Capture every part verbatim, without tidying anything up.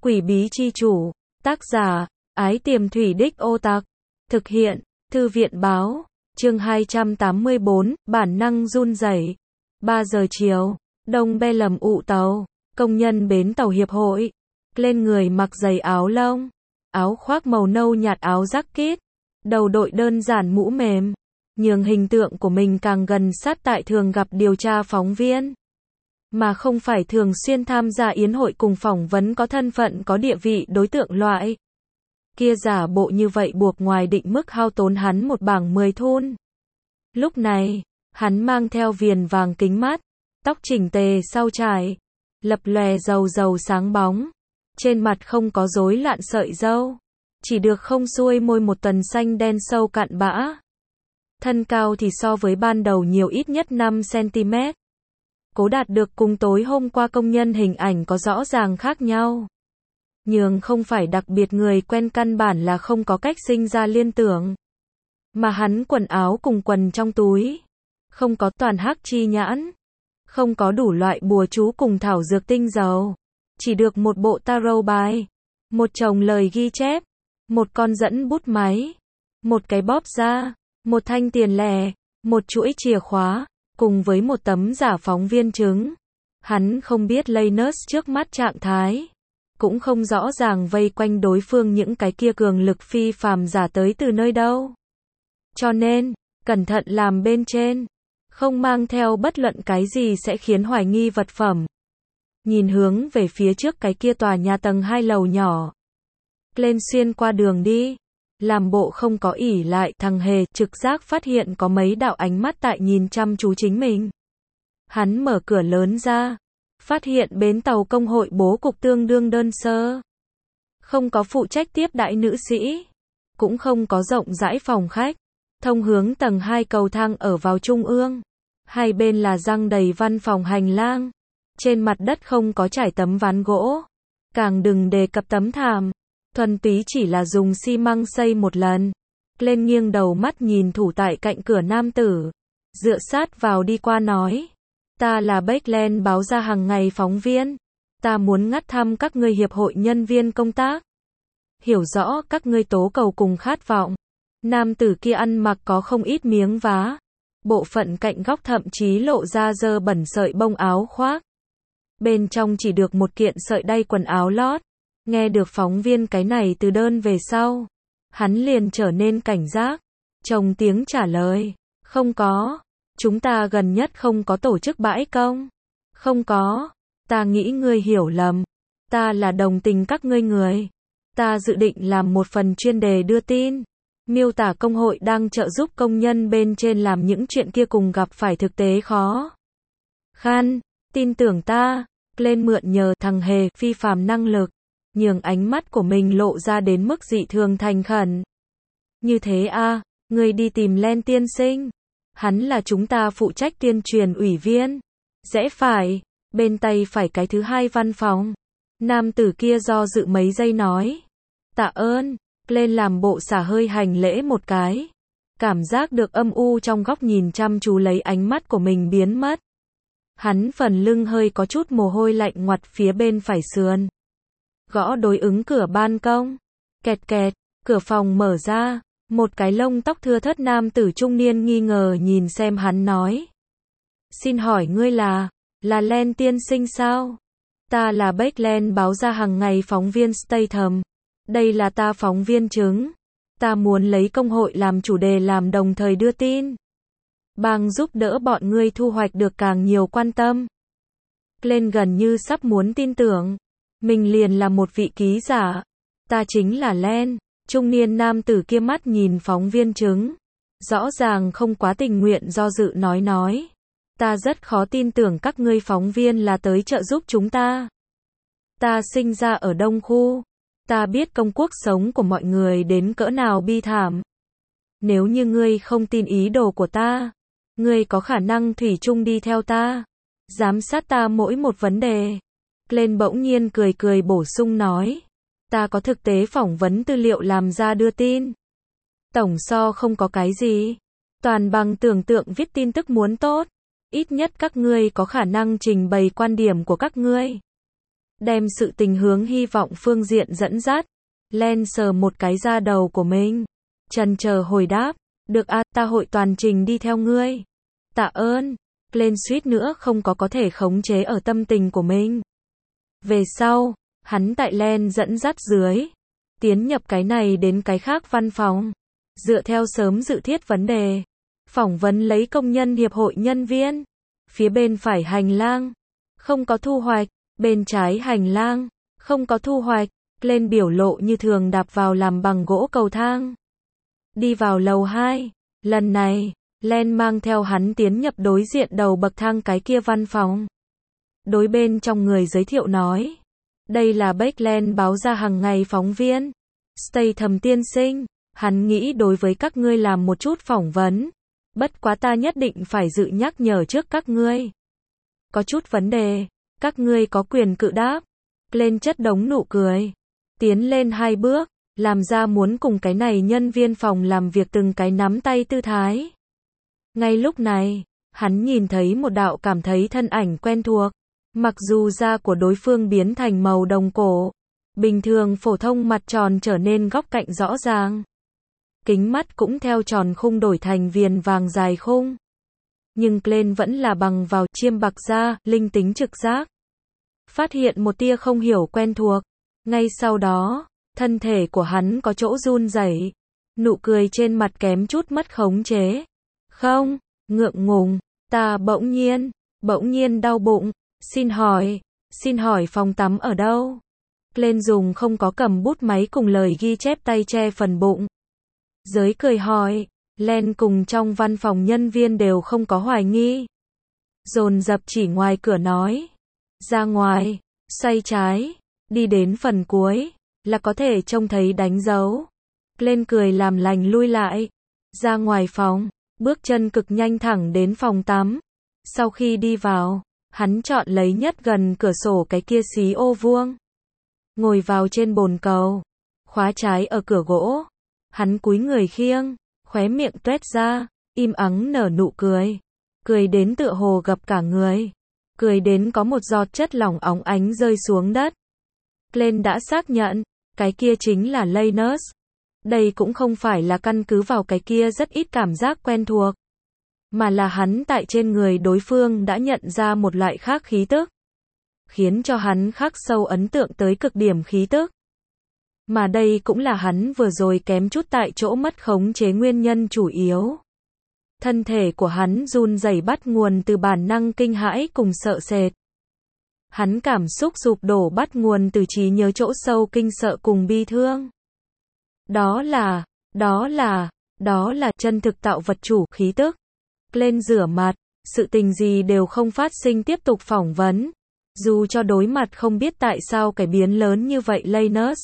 Quỷ bí chi chủ, tác giả, Ái Tiềm Thủy Đích Ô Tặc, thực hiện, Thư viện báo, chương hai trăm tám mươi bốn, bản năng run rẩy. ba giờ chiều, đông be lầm ụ tàu, công nhân bến tàu hiệp hội, lên người mặc giày áo lông, áo khoác màu nâu nhạt áo jacket, đầu đội đơn giản mũ mềm, nhường hình tượng của mình càng gần sát tại thường gặp điều tra phóng viên. Mà không phải thường xuyên tham gia yến hội cùng phỏng vấn có thân phận có địa vị đối tượng loại. Kia giả bộ như vậy buộc ngoài định mức hao tốn hắn một bảng mười thun. Lúc này, hắn mang theo viền vàng kính mắt, tóc chỉnh tề sau trải, lập lòe dầu dầu sáng bóng. Trên mặt không có rối loạn sợi râu, chỉ được không xuôi môi một tuần xanh đen sâu cạn bã. Thân cao thì so với ban đầu nhiều ít nhất năm xăng-ti-mét. Cố đạt được cùng tối hôm qua công nhân hình ảnh có rõ ràng khác nhau. Nhưng không phải đặc biệt người quen căn bản là không có cách sinh ra liên tưởng. Mà hắn quần áo cùng quần trong túi. Không có toàn hắc chi nhãn. Không có đủ loại bùa chú cùng thảo dược tinh dầu. Chỉ được một bộ tarot bài. Một chồng lời ghi chép. Một con dẫn bút máy. Một cái bóp da. Một thanh tiền lẻ. Một chuỗi chìa khóa. Cùng với một tấm giả phóng viên chứng. Hắn không biết Lanus trước mắt trạng thái. Cũng không rõ ràng vây quanh đối phương những cái kia cường lực phi phàm giả tới từ nơi đâu. Cho nên, cẩn thận làm bên trên. Không mang theo bất luận cái gì sẽ khiến hoài nghi vật phẩm. Nhìn hướng về phía trước cái kia tòa nhà tầng hai lầu nhỏ. Lên xuyên qua đường đi. Làm bộ không có ỉ lại, thằng hề trực giác phát hiện có mấy đạo ánh mắt tại nhìn chăm chú chính mình. Hắn mở cửa lớn ra, phát hiện bến tàu công hội bố cục tương đương đơn sơ. Không có phụ trách tiếp đãi nữ sĩ, cũng không có rộng rãi phòng khách. Thông hướng tầng hai cầu thang ở vào trung ương. Hai bên là răng đầy văn phòng hành lang. Trên mặt đất không có trải tấm ván gỗ. Càng đừng đề cập tấm thảm. Thuần túy chỉ là dùng xi măng xây một lần. Lên nghiêng đầu mắt nhìn thủ tại cạnh cửa nam tử. Dựa sát vào đi qua nói. Ta là Backland báo ra hàng ngày phóng viên. Ta muốn ngắt thăm các ngươi hiệp hội nhân viên công tác. Hiểu rõ các ngươi tố cầu cùng khát vọng. Nam tử kia ăn mặc có không ít miếng vá. Bộ phận cạnh góc thậm chí lộ ra dơ bẩn sợi bông áo khoác. Bên trong chỉ được một kiện sợi đay quần áo lót. Nghe được phóng viên cái này từ đơn về sau. Hắn liền trở nên cảnh giác. Trồng tiếng trả lời. Không có. Chúng ta gần nhất không có tổ chức bãi công. Không có. Ta nghĩ ngươi hiểu lầm. Ta là đồng tình các ngươi người. Ta dự định làm một phần chuyên đề đưa tin. Miêu tả công hội đang trợ giúp công nhân bên trên làm những chuyện kia cùng gặp phải thực tế khó khăn. Tin tưởng ta. Lên mượn nhờ thằng hề phi phàm năng lực. Nhường ánh mắt của mình lộ ra đến mức dị thường thành khẩn. Như thế a, à, ngươi đi tìm Len tiên sinh. Hắn là chúng ta phụ trách tuyên truyền ủy viên. Rẽ phải, bên tay phải cái thứ hai văn phòng. Nam tử kia do dự mấy giây nói. Tạ ơn, lên làm bộ xả hơi hành lễ một cái. Cảm giác được âm u trong góc nhìn chăm chú lấy ánh mắt của mình biến mất. Hắn phần lưng hơi có chút mồ hôi lạnh ngoặt phía bên phải sườn. Gõ đối ứng cửa ban công. Kẹt kẹt, cửa phòng mở ra. Một cái lông tóc thưa thớt nam tử trung niên nghi ngờ nhìn xem hắn nói. Xin hỏi ngươi là, là Len tiên sinh sao? Ta là Backland báo ra hàng ngày phóng viên Statham. Đây là ta phóng viên chứng. Ta muốn lấy công hội làm chủ đề làm đồng thời đưa tin. Bang giúp đỡ bọn ngươi thu hoạch được càng nhiều quan tâm. Lên gần như sắp muốn tin tưởng. Mình liền là một vị ký giả. Ta chính là Len. Trung niên nam tử kia mắt nhìn phóng viên chứng. Rõ ràng không quá tình nguyện do dự nói nói. Ta rất khó tin tưởng các ngươi phóng viên là tới trợ giúp chúng ta. Ta sinh ra ở Đông Khu. Ta biết công cuộc sống của mọi người đến cỡ nào bi thảm. Nếu như ngươi không tin ý đồ của ta, ngươi có khả năng thủy chung đi theo ta. Giám sát ta mỗi một vấn đề. Lên bỗng nhiên cười cười bổ sung nói. Ta có thực tế phỏng vấn tư liệu làm ra đưa tin. Tổng so không có cái gì. Toàn bằng tưởng tượng viết tin tức muốn tốt. Ít nhất các ngươi có khả năng trình bày quan điểm của các ngươi. đem sự tình hướng hy vọng phương diện dẫn dắt. Len sờ một cái da đầu của mình. Chần chờ hồi đáp. Được à, ta hội toàn trình đi theo ngươi. Tạ ơn. Glenn suýt nữa không có có thể khống chế ở tâm tình của mình. Về sau, hắn tại Len dẫn dắt dưới. Tiến nhập cái này đến cái khác văn phòng. Dựa theo sớm dự thiết vấn đề. Phỏng vấn lấy công nhân hiệp hội nhân viên. Phía bên phải hành lang. Không có thu hoạch. Bên trái hành lang. Không có thu hoạch. Lên biểu lộ như thường đạp vào làm bằng gỗ cầu thang. Đi vào lầu hai. Lần này, Len mang theo hắn tiến nhập đối diện đầu bậc thang cái kia văn phòng. Đối bên trong người giới thiệu nói. Đây là Backland báo ra hàng ngày phóng viên. Stay thầm tiên sinh. Hắn nghĩ đối với các ngươi làm một chút phỏng vấn. Bất quá ta nhất định phải dự nhắc nhở trước các ngươi. Có chút vấn đề. Các ngươi có quyền cự đáp. Lên chất đống nụ cười. Tiến lên hai bước. Làm ra muốn cùng cái này nhân viên phòng làm việc từng cái nắm tay tư thái. Ngay lúc này, hắn nhìn thấy một đạo cảm thấy thân ảnh quen thuộc. Mặc dù da của đối phương biến thành màu đồng cổ. Bình thường phổ thông mặt tròn trở nên góc cạnh rõ ràng. Kính mắt cũng theo tròn khung đổi thành viền vàng dài khung. Nhưng Glenn vẫn là bằng vào chiêm bạc da, linh tính trực giác. Phát hiện một tia không hiểu quen thuộc. Ngay sau đó, thân thể của hắn có chỗ run rẩy, nụ cười trên mặt kém chút mất khống chế. Không, ngượng ngùng, ta bỗng nhiên, bỗng nhiên đau bụng, xin hỏi, xin hỏi phòng tắm ở đâu? Glenn dùng không có cầm bút máy cùng lời ghi chép tay che phần bụng. Giới cười hỏi, Len cùng trong văn phòng nhân viên đều không có hoài nghi. Dồn dập chỉ ngoài cửa nói, ra ngoài, xoay trái, đi đến phần cuối, là có thể trông thấy đánh dấu. Glenn cười làm lành lui lại, ra ngoài phòng, bước chân cực nhanh thẳng đến phòng tắm. Sau khi đi vào, hắn chọn lấy nhất gần cửa sổ cái kia xí ô vuông. Ngồi vào trên bồn cầu, khóa trái ở cửa gỗ. Hắn cúi người khiêng, khóe miệng tuét ra, im ắng nở nụ cười. Cười đến tựa hồ gập cả người. Cười đến có một giọt chất lỏng óng ánh rơi xuống đất. Glenn đã xác nhận, cái kia chính là Linus. Đây cũng không phải là căn cứ vào cái kia rất ít cảm giác quen thuộc. Mà là hắn tại trên người đối phương đã nhận ra một loại khác khí tức. Khiến cho hắn khắc sâu ấn tượng tới cực điểm khí tức. Mà đây cũng là hắn vừa rồi kém chút tại chỗ mất khống chế nguyên nhân chủ yếu. Thân thể của hắn run rẩy bắt nguồn từ bản năng kinh hãi cùng sợ sệt. Hắn cảm xúc sụp đổ bắt nguồn từ trí nhớ chỗ sâu kinh sợ cùng bi thương. Đó là, đó là, đó là chân thực tạo vật chủ khí tức. Lên rửa mặt, sự tình gì đều không phát sinh tiếp tục phỏng vấn. Dù cho đối mặt không biết tại sao cải biến lớn như vậy Linus.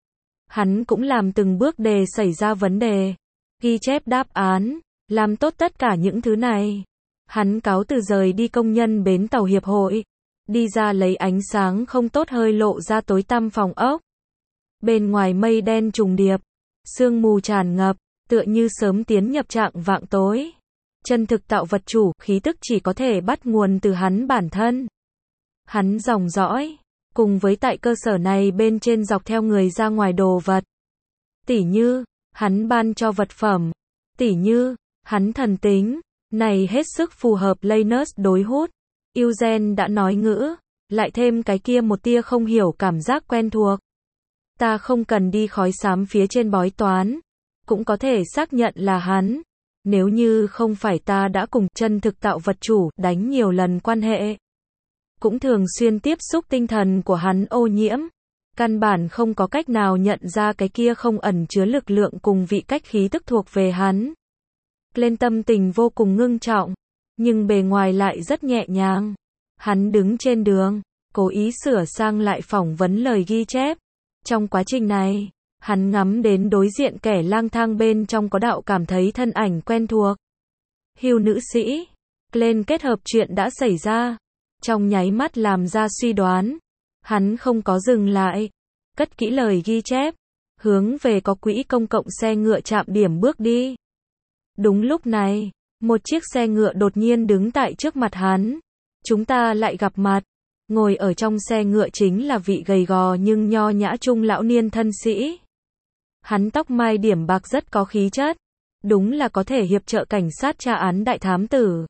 Hắn cũng làm từng bước đề xảy ra vấn đề. Ghi chép đáp án, làm tốt tất cả những thứ này. Hắn cáo từ rời đi công nhân bến tàu hiệp hội. Đi ra lấy ánh sáng không tốt hơi lộ ra tối tăm phòng ốc. Bên ngoài mây đen trùng điệp. Sương mù tràn ngập, tựa như sớm tiến nhập trạng vạng tối. Chân thực tạo vật chủ, khí tức chỉ có thể bắt nguồn từ hắn bản thân. Hắn dòng dõi, cùng với tại cơ sở này bên trên dọc theo người ra ngoài đồ vật. Tỉ như, hắn ban cho vật phẩm. Tỉ như, hắn thần tính. Này hết sức phù hợp Linus đối hút. Eugen đã nói ngữ, lại thêm cái kia một tia không hiểu cảm giác quen thuộc. Ta không cần đi khói xám phía trên bói toán, cũng có thể xác nhận là hắn. Nếu như không phải ta đã cùng chân thực tạo vật chủ đánh nhiều lần quan hệ, cũng thường xuyên tiếp xúc tinh thần của hắn ô nhiễm, căn bản không có cách nào nhận ra cái kia không ẩn chứa lực lượng cùng vị cách khí tức thuộc về hắn. Lên tâm tình vô cùng ngưng trọng, nhưng bề ngoài lại rất nhẹ nhàng. Hắn đứng trên đường, cố ý sửa sang lại phỏng vấn lời ghi chép. Trong quá trình này, hắn ngắm đến đối diện kẻ lang thang bên trong có đạo cảm thấy thân ảnh quen thuộc. Hưu nữ sĩ. Glenn kết hợp chuyện đã xảy ra. Trong nháy mắt làm ra suy đoán. Hắn không có dừng lại. Cất kỹ lời ghi chép. Hướng về có quỹ công cộng xe ngựa trạm điểm bước đi. Đúng lúc này, một chiếc xe ngựa đột nhiên đứng tại trước mặt hắn. Chúng ta lại gặp mặt. Ngồi ở trong xe ngựa chính là vị gầy gò nhưng nho nhã trung lão niên thân sĩ. Hắn tóc mai điểm bạc rất có khí chất. Đúng là có thể hiệp trợ cảnh sát tra án đại thám tử.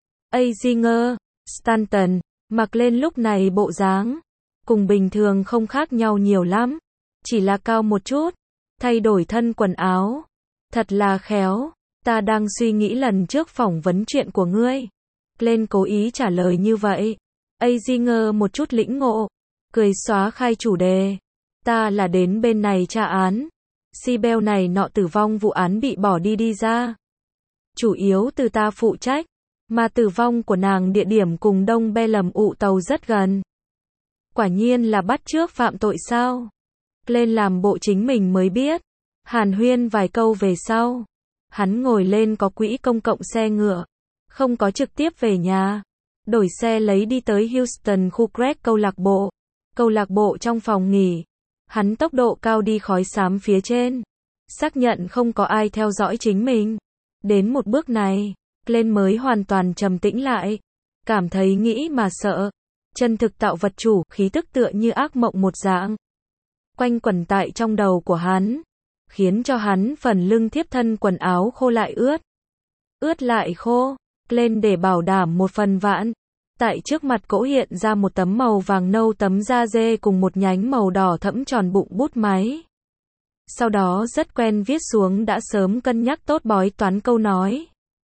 Azinger, Stanton, mặc lên lúc này bộ dáng. Cùng bình thường không khác nhau nhiều lắm. Chỉ là cao một chút. Thay đổi thân quần áo. Thật là khéo. Ta đang suy nghĩ lần trước phỏng vấn chuyện của ngươi. Glenn cố ý trả lời như vậy. Azinger một chút lĩnh ngộ. Cười xóa khai chủ đề. Ta là đến bên này tra án. Sibel này nọ tử vong vụ án bị bỏ đi đi ra. Chủ yếu từ ta phụ trách. Mà tử vong của nàng địa điểm cùng Đông Be lầm ụ tàu rất gần. Quả nhiên là bắt chước phạm tội sao? Lên làm bộ chính mình mới biết. Hàn huyên vài câu về sau. Hắn ngồi lên có quỹ công cộng xe ngựa. Không có trực tiếp về nhà. Đổi xe lấy đi tới Houston khu Greg câu lạc bộ. Câu lạc bộ trong phòng nghỉ. Hắn tốc độ cao đi khói xám phía trên. Xác nhận không có ai theo dõi chính mình. Đến một bước này, lên mới hoàn toàn trầm tĩnh lại. Cảm thấy nghĩ mà sợ. Chân thực tạo vật chủ, khí tức tựa như ác mộng một dạng. Quanh quẩn tại trong đầu của hắn. Khiến cho hắn phần lưng thiếp thân quần áo khô lại ướt. Ướt lại khô. Lên để bảo đảm một phần vạn. Tại trước mặt cỗ hiện ra một tấm màu vàng nâu tấm da dê cùng một nhánh màu đỏ thẫm tròn bụng bút máy. Sau đó rất quen viết xuống đã sớm cân nhắc tốt bói toán câu nói.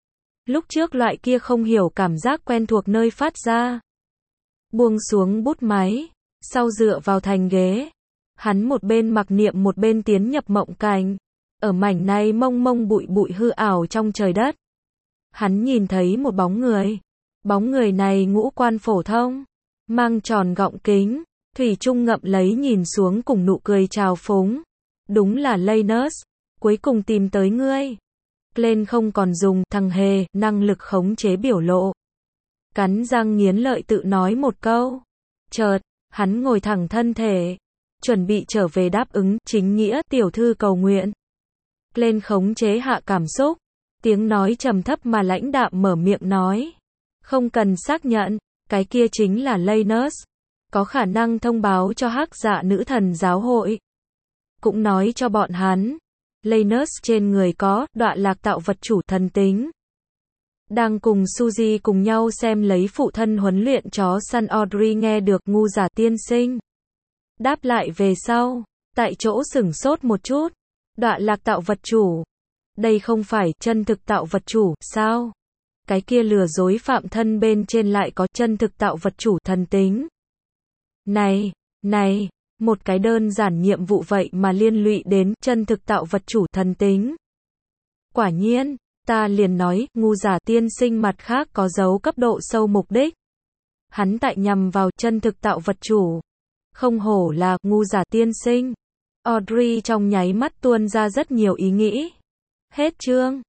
Lúc trước loại kia không hiểu cảm giác quen thuộc nơi phát ra. Buông xuống bút máy, sau dựa vào thành ghế. Hắn một bên mặc niệm một bên tiến nhập mộng cảnh. Ở mảnh này mông mông bụi bụi hư ảo trong trời đất. Hắn nhìn thấy một bóng người. Bóng người này ngũ quan phổ thông, mang tròn gọng kính, thủy chung ngậm lấy nhìn xuống cùng nụ cười trào phúng. Đúng là Lanus, cuối cùng tìm tới ngươi. Glenn không còn dùng thằng hề, năng lực khống chế biểu lộ. Cắn răng nghiến lợi tự nói một câu. Chợt, hắn ngồi thẳng thân thể, chuẩn bị trở về đáp ứng chính nghĩa tiểu thư cầu nguyện. Glenn khống chế hạ cảm xúc, tiếng nói trầm thấp mà lãnh đạm mở miệng nói. Không cần xác nhận, cái kia chính là Lanus. Có khả năng thông báo cho hắc dạ nữ thần giáo hội. Cũng nói cho bọn hắn. Lanus trên người có đọa lạc tạo vật chủ thần tính. Đang cùng Suzy cùng nhau xem lấy phụ thân huấn luyện chó săn Audrey nghe được ngu giả tiên sinh. Đáp lại về sau. Tại chỗ sửng sốt một chút. Đọa lạc tạo vật chủ. Đây không phải chân thực tạo vật chủ, sao? Cái kia lừa dối phạm thân bên trên lại có chân thực tạo vật chủ thần tính. Này, này, một cái đơn giản nhiệm vụ vậy mà liên lụy đến chân thực tạo vật chủ thần tính. Quả nhiên, ta liền nói, ngu giả tiên sinh mặt khác có dấu cấp độ sâu mục đích. Hắn tại nhằm vào chân thực tạo vật chủ. Không hổ là ngu giả tiên sinh. Audrey trong nháy mắt tuôn ra rất nhiều ý nghĩ. Hết chương.